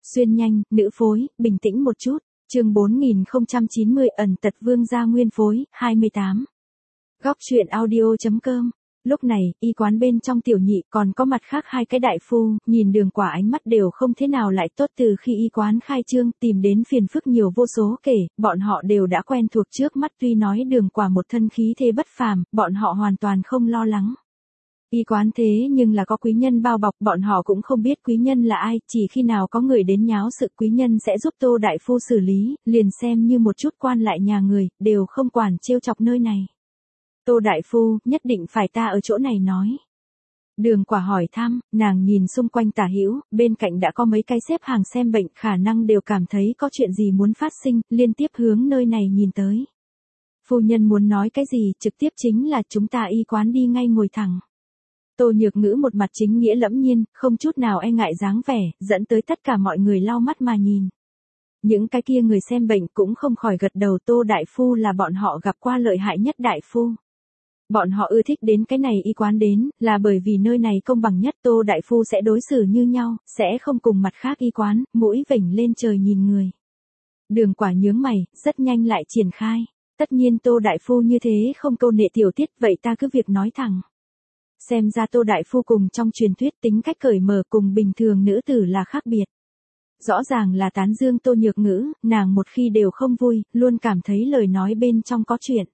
Xuyên nhanh, nữ phối, bình tĩnh một chút. Chương 4090 ẩn tật vương gia nguyên phối, 28. Góc truyện audio.com. Lúc này, y quán bên trong tiểu nhị còn có mặt khác hai cái đại phu, nhìn Đường Quả ánh mắt đều không thế nào lại tốt từ khi y quán khai trương tìm đến phiền phức nhiều vô số kể, bọn họ đều đã quen thuộc trước mắt tuy nói Đường Quả một thân khí thế bất phàm, bọn họ hoàn toàn không lo lắng. Y quán thế nhưng là có quý nhân bao bọc, bọn họ cũng không biết quý nhân là ai, chỉ khi nào có người đến nháo sự quý nhân sẽ giúp Tô đại phu xử lý, liền xem như một chút quan lại nhà người, đều không quản trêu chọc nơi này. Tô đại phu, nhất định phải ta ở chỗ này nói. Đường Quả hỏi thăm, nàng nhìn xung quanh tả hữu, bên cạnh đã có mấy cái xếp hàng xem bệnh, khả năng đều cảm thấy có chuyện gì muốn phát sinh, liên tiếp hướng nơi này nhìn tới. Phu nhân muốn nói cái gì, trực tiếp chính là chúng ta y quán đi ngay ngồi thẳng. Tô Nhược Ngữ một mặt chính nghĩa lẫm nhiên, không chút nào e ngại dáng vẻ, dẫn tới tất cả mọi người lau mắt mà nhìn. Những cái kia người xem bệnh cũng không khỏi gật đầu, Tô đại phu là bọn họ gặp qua lợi hại nhất đại phu. Bọn họ ưa thích đến cái này y quán đến, là bởi vì nơi này công bằng nhất, Tô đại phu sẽ đối xử như nhau, sẽ không cùng mặt khác y quán, mũi vểnh lên trời nhìn người. Đường Quả nhướng mày, rất nhanh lại triển khai. Tất nhiên Tô đại phu như thế không câu nệ tiểu tiết, vậy ta cứ việc nói thẳng. Xem ra Tô đại phu cùng trong truyền thuyết tính cách cởi mở cùng bình thường nữ tử là khác biệt. Rõ ràng là tán dương Tô Nhược Ngữ, nàng một khi đều không vui, luôn cảm thấy lời nói bên trong có chuyện.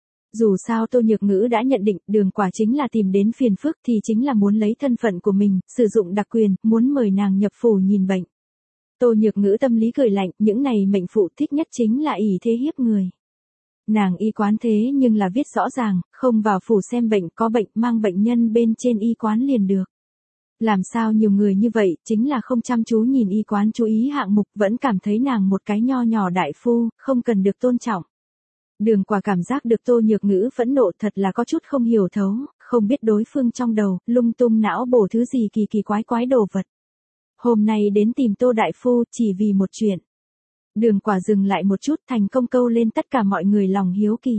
Dù sao Tô Nhược Ngữ đã nhận định Đường Quả chính là tìm đến phiền phức thì chính là muốn lấy thân phận của mình, sử dụng đặc quyền, muốn mời nàng nhập phủ nhìn bệnh. Tô Nhược Ngữ tâm lý cười lạnh, những này mệnh phụ thích nhất chính là ỷ thế hiếp người. Nàng y quán thế nhưng là viết rõ ràng, không vào phủ xem bệnh, có bệnh mang bệnh nhân bên trên y quán liền được. Làm sao nhiều người như vậy, chính là không chăm chú nhìn y quán chú ý hạng mục, vẫn cảm thấy nàng một cái nho nhỏ đại phu, không cần được tôn trọng. Đường Quả cảm giác được Tô Nhược Ngữ phẫn nộ thật là có chút không hiểu thấu, không biết đối phương trong đầu, lung tung não bổ thứ gì kỳ kỳ quái quái đồ vật. Hôm nay đến tìm Tô đại phu, chỉ vì một chuyện. Đường Quả dừng lại một chút, thành công câu lên tất cả mọi người lòng hiếu kỳ.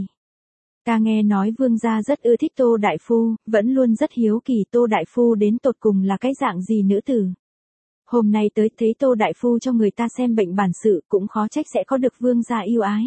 Ta nghe nói vương gia rất ưa thích Tô đại phu, vẫn luôn rất hiếu kỳ Tô đại phu đến tột cùng là cái dạng gì nữ tử. Hôm nay tới thấy Tô đại phu cho người ta xem bệnh bản sự, cũng khó trách sẽ có được vương gia yêu ái.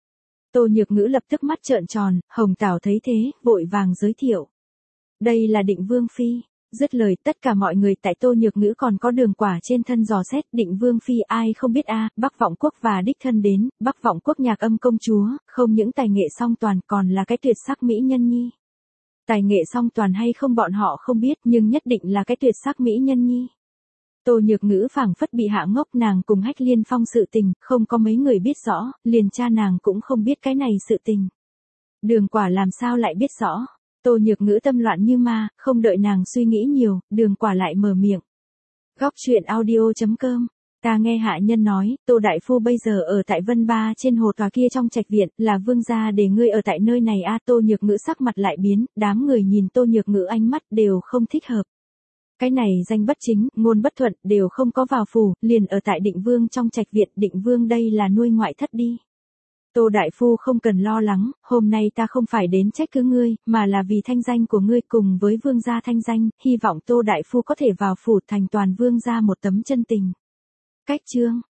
Tô Nhược Ngữ lập tức mắt trợn tròn, Hồng Tảo thấy thế, vội vàng giới thiệu. Đây là Định Vương phi. Dứt lời, tất cả mọi người tại Tô Nhược Ngữ còn có Đường Quả trên thân dò xét, Định Vương phi ai không biết a, Bắc Vọng Quốc và đích thân đến, Bắc Vọng Quốc nhạc âm công chúa, không những tài nghệ song toàn còn là cái tuyệt sắc mỹ nhân nhi. Tài nghệ song toàn hay không bọn họ không biết, nhưng nhất định là cái tuyệt sắc mỹ nhân nhi. Tô Nhược Ngữ phảng phất bị hạ ngốc, nàng cùng Hách Liên Phong sự tình, không có mấy người biết rõ, liền cha nàng cũng không biết cái này sự tình. Đường Quả làm sao lại biết rõ? Tô Nhược Ngữ tâm loạn như ma, không đợi nàng suy nghĩ nhiều, Đường Quả lại mở miệng. Góc truyện audio.com. Ta nghe hạ nhân nói, Tô đại phu bây giờ ở tại Vân Ba trên hồ tòa kia trong trạch viện, là vương gia để ngươi ở tại nơi này a. Tô Nhược Ngữ sắc mặt lại biến, đám người nhìn Tô Nhược Ngữ ánh mắt đều không thích hợp. Cái này danh bất chính, ngôn bất thuận, đều không có vào phủ, liền ở tại Định Vương trong trạch viện, Định Vương đây là nuôi ngoại thất đi. Tô đại phu không cần lo lắng, hôm nay ta không phải đến trách cứ ngươi, mà là vì thanh danh của ngươi cùng với vương gia thanh danh, hy vọng Tô đại phu có thể vào phủ thành toàn vương gia một tấm chân tình. Cách chương.